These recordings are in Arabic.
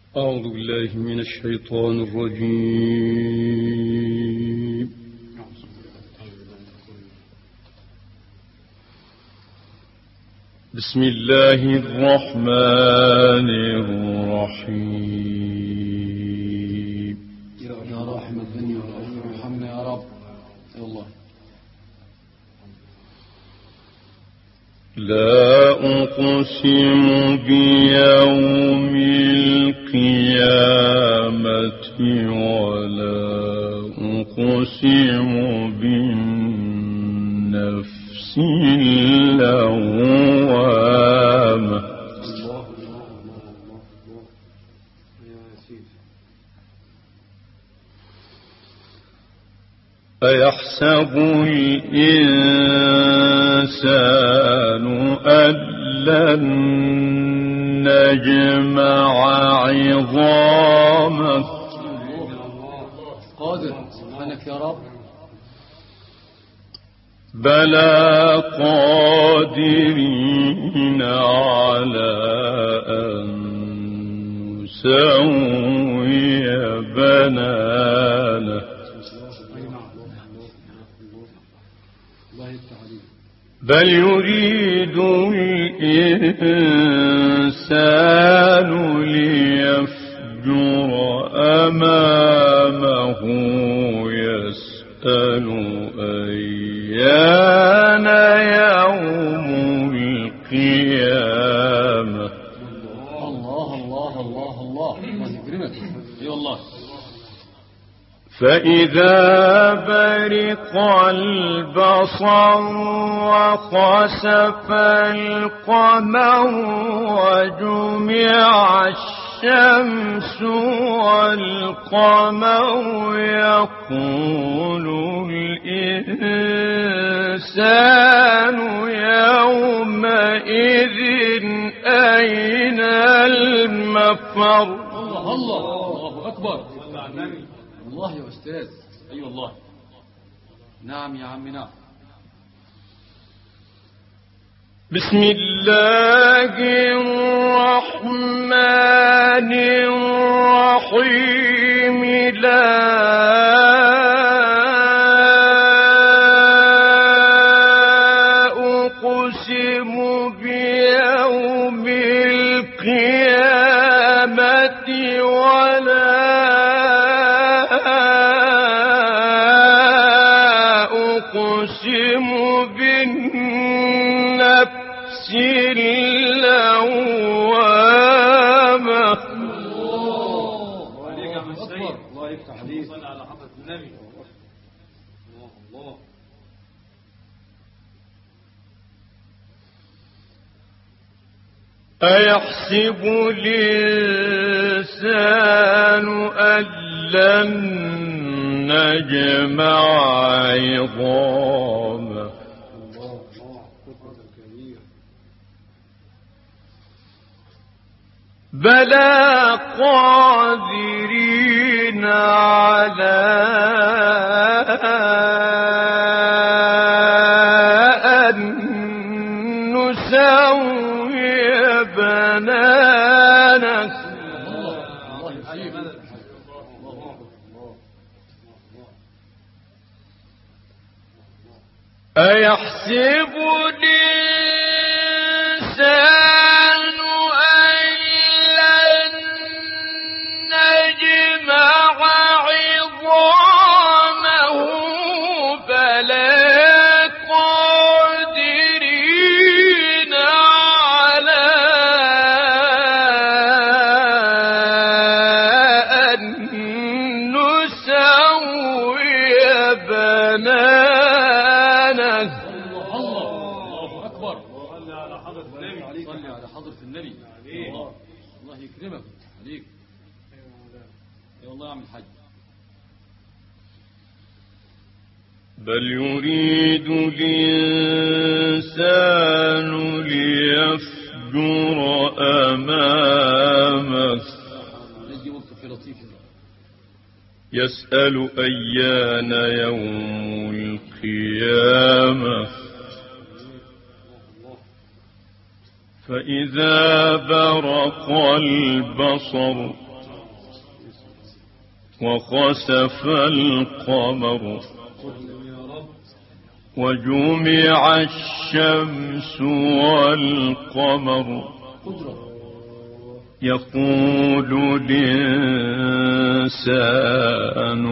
أعوذ بالله من الشيطان الرجيم. بسم الله الرحمن الرحيم. يا رحمة الدنيا والآخرة ارحمنا يا رب. يا الله. لا أقسم بيوم القيامة ولا أقسم بالنفس اللوامة. أيحسب الإنسان أن لن نجمع عظامه. قادر سبحانك يا رب. بلى قادرين على أن نسوي بنانه. بل يريد الإنسان ليفجر أمامه يسأل أيان يوم القيامة. الله الله الله الله الله يكرمك. اي والله. فإذا برق البصر وخسف القمر وجمع الشمس والقمر يقول الإنسان يومئذ أين المفر. الله الله الله أكبر. الله يا أستاذ. أي والله. نعم يا عم نعم. بسم الله الرحمن الرحيم. لا أقسم بيوم القيامة ولا أقسم بالنفس اللوامة. الله عليك يا عم السيد. الله يفتح عليك. صل على حضرة النبي. الله الله. أيحسب الإنسان أن لن نجمع عظامه. بلى قادرين على أن نسوي بنانه. أيحسب الإنسان أن لن نجمع عظامه بلى قادرين على أن نسوي بنانه. الله أكبر. صل على حضرة النبي. صل على حضرة النبي. الله يكرمك عليك. يا الله يا عم الحاج. بل يريد الإنسان ليفجر أمامه يسأل أيان يوم القيامة. فإذا برق البصر وخسف القمر وجمع الشمس والقمر يقول الإنسان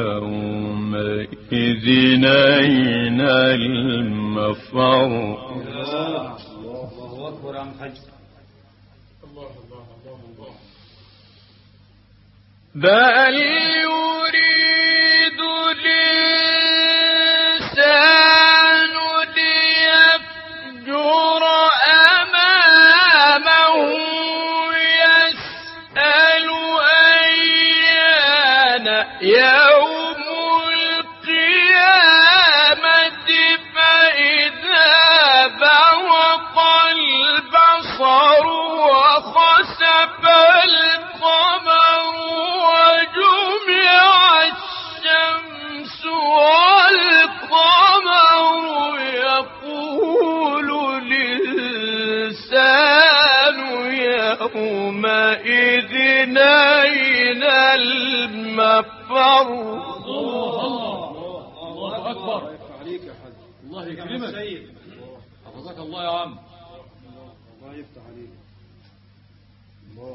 يومئذ أين المفر. الله أكبر يا عم حاج. بل يريد الإنسان ليفجر أمامه يسأل أيان يوم القيامة فإذا برق البصر وخسف القمر وجمع الشمس والقمر يقول الإنسان يومئذ أين المفر. الله أكبر. عليك يا حاج. الله يكرمك. حفظك الله يا عم. الله يفتح عليك. الله.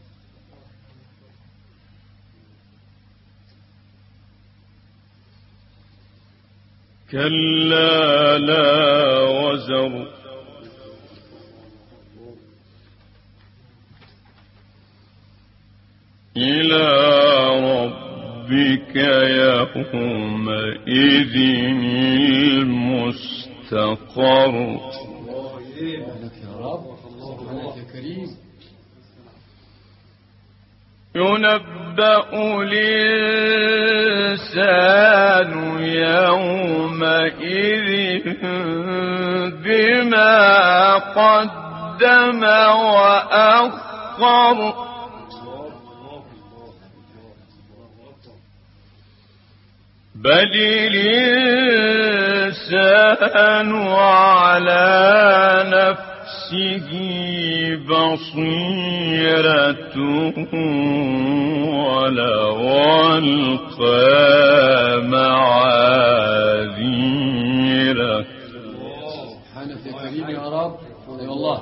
كلا لا وزر إلى ربك يومئذ المستقر. سبحانك يا رب. سبحانك يا كريم. ينبأ الإنسان يومئذ بما قدم وأخر. بل الإنسان على نفسه بصيرة ولو ألقى معاذيره. سبحانك يا كريم يا رب. اي والله.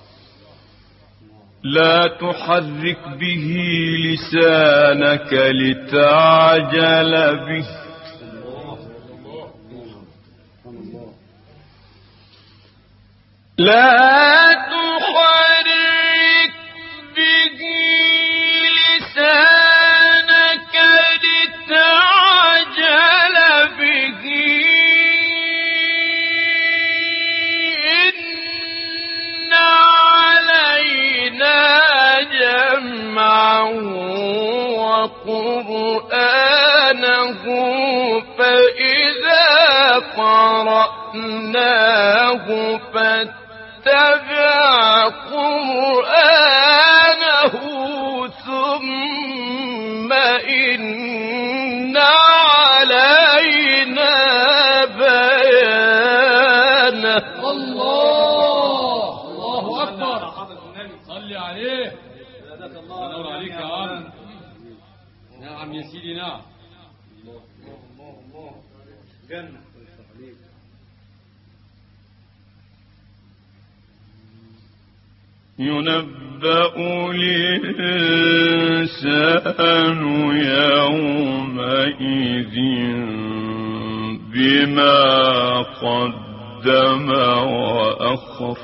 لا تحرك به لسانك لتعجل به لا تحرك به لسانك لتعجل به إن علينا جمعه وقرآنه فإذا قرأناه فاتبع قرآنه ثم إن علينا بيانه. الله أكبر. صلي عليه. الله عليك يا عم. نعم يا سيدي نعم. الله جنة. ينبأ الإنسان يومئذ بما قدم وأخر.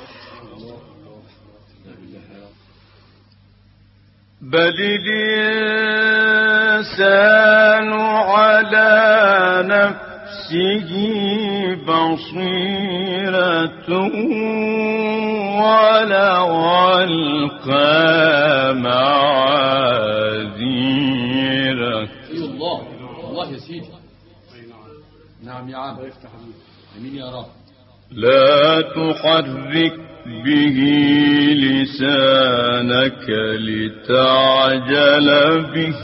بل الإنسان على نفسه بصيرة ولو ألقى معاذيره. الله يا سيدي. نعم يا عم. امين يا رب. لا تحرك به لسانك لتعجل به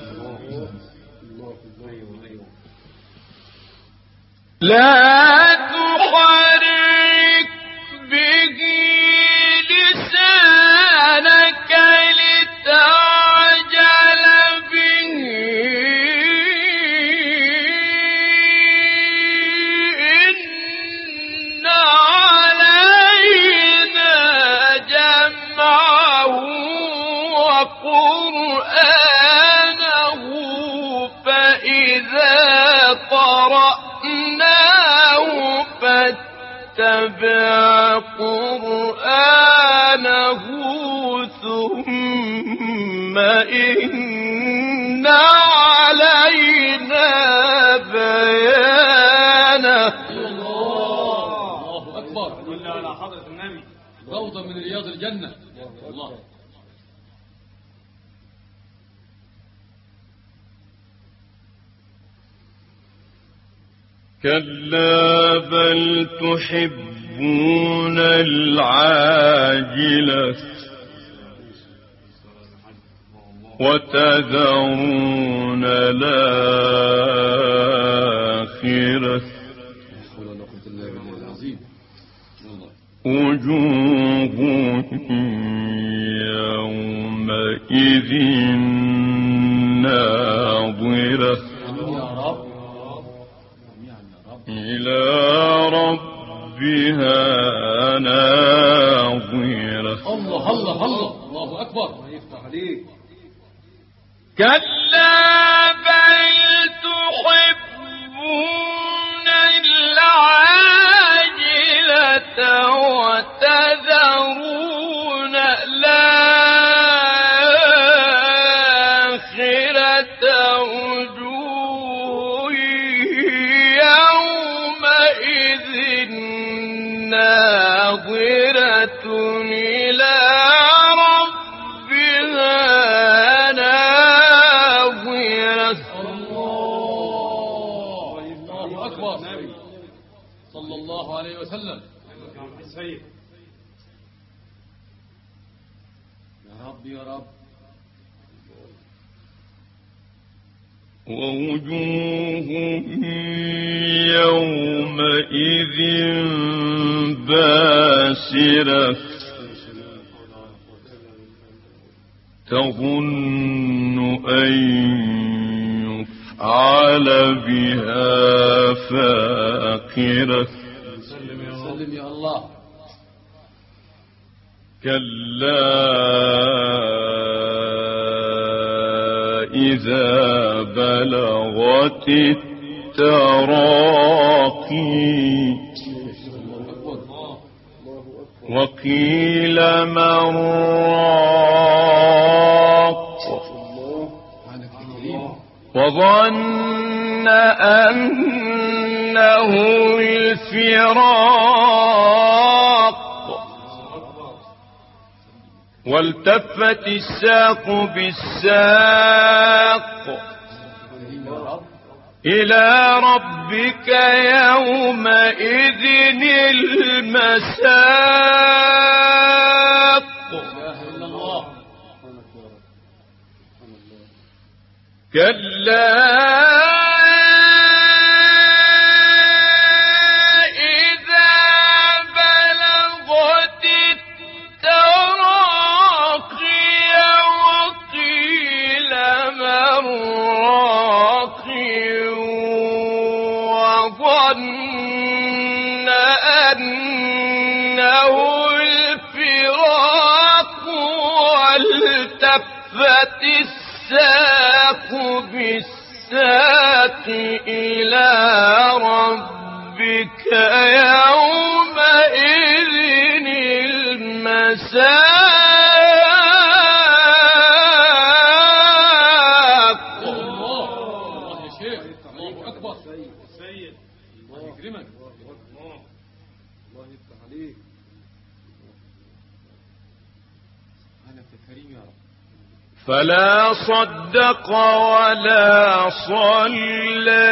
لا تحرك به لسانك لتعجل به قرآنه فإذا قرأناه فاتبع قرآنه ثم إن علينا بيانه. الله أكبر. صلى على حضرة النبي. روضة من رياض الجنة. الله. كلا بل تحبون العاجلة وتذرون الآخرة وجوه يومئذ ناظرة إلى ربها ناظرة. الله الله الله. الله أكبر. يفتح عليك. كلا بل تحبون العاجلة وتذرون الآخرة وجوه يومئذ ناظرة إلى ربها ناظرة. الله أكبر. صلى الله عليه وسلم. يا رب يا رب. ووجوه يومئذ باسرة تظن أن يفعل بها فاقرة. سلم يا الله. كلا إذا بلغت التراقي وقيل من راق وظن أنه الفراق والتفت الساق بالساق إلى ربك يومئذ المساق. كلا إذا بلغت التراقي وقيل من راق وظن أنه الفراق والتفت الساق بالساق إلى ربك يومئذ المساق. الله يا شيخ. الله أكبر. سيد. الله يكرمك. الله يفتح عليك. أنا في الكريم يا رب. فلا صدق ولا صلى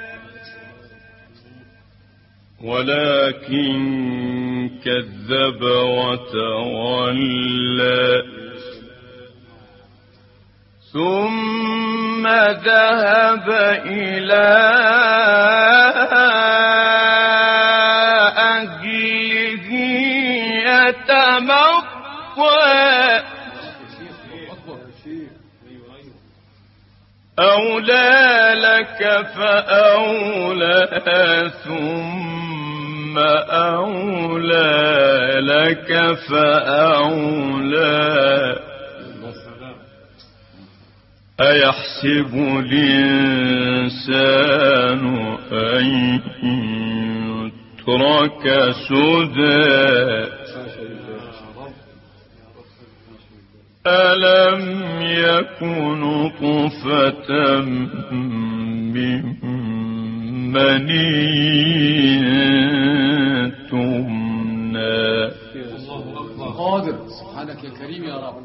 ولكن كذب وتولى ثم ذهب إلى أهله يتمطى أولى لك فأولى ثم أولى لك فأولى أيحسب الإنسان أن يترك سدى ألم يكن نطفة من مني تمنى. قادر سبحانك يا كريم يا رب.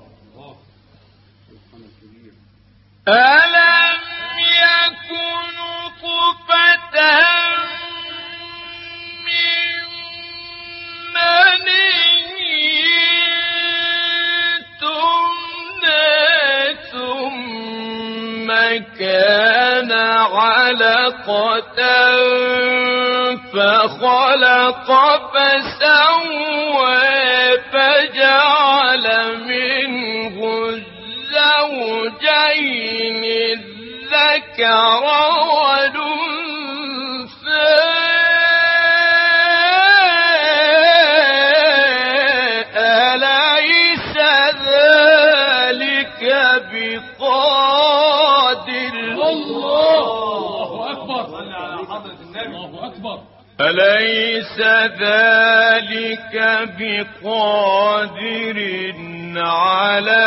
ألم يكن نطفة من مني تمنى ثم كان علقة فخلق فسوى فجعل منه الزوجين الذكر والأنثى أليس ذلك بقادر. الله أكبر. صل على حضرة النبي. الله أكبر. أليس ذلك بقادر على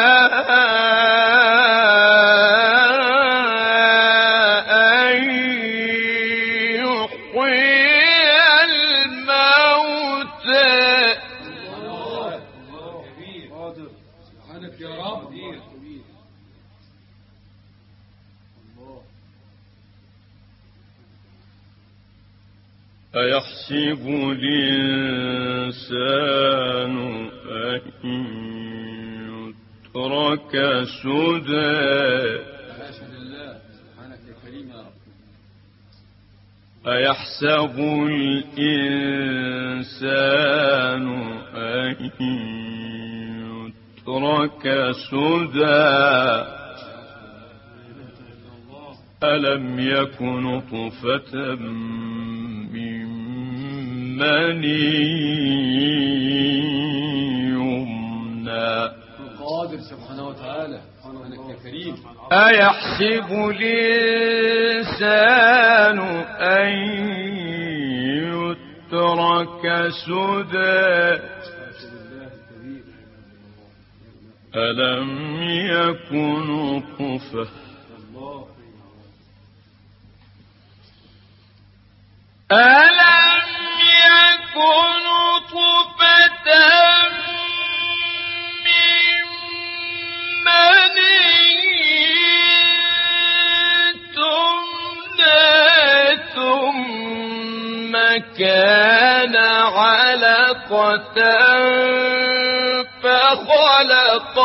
أن يحيي الموتى. سبحانك يا رب. أيحسب الإنسان أن يترك سدى حاشا لله. سبحانك يا كريم يا رب. أيحسب الإنسان أن يترك سدى ألم يكن نطفة من مني يمنى. القادر سبحانه وتعالى. سبحانك يا كريم. أيحسب الإنسان أن يترك سدى ألم يكن نطفة ألم يكن نطفة من مني تمنى ثم كان علقة فخلق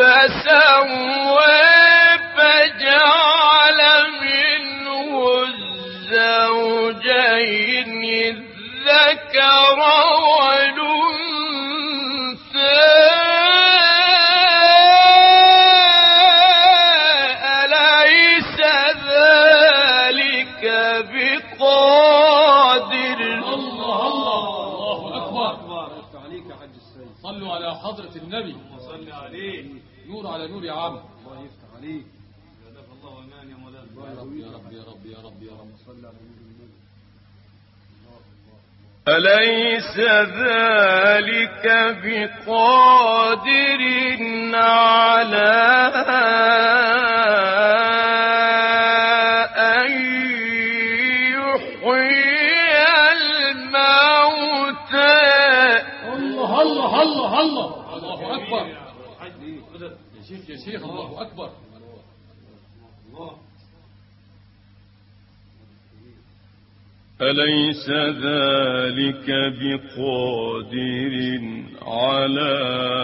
فسوى فجعل منه الزوجين الذكر والأنثى أليس ذلك بقادر. الله أكبر. صلوا على حضرة النبي. صل عليه. نور على نور يا عم. الله يفتح عليك. جزاك الله امان يا مولانا. يا رب يا رب يا رب يا رب يا رب. صل على نور النبي. أليس ذلك بقادر على أن يحيي الموتى. الله الله الله الله. الله أكبر. يا شيخ يا شيخ. الله أكبر. الله. أليس ذلك بقادر على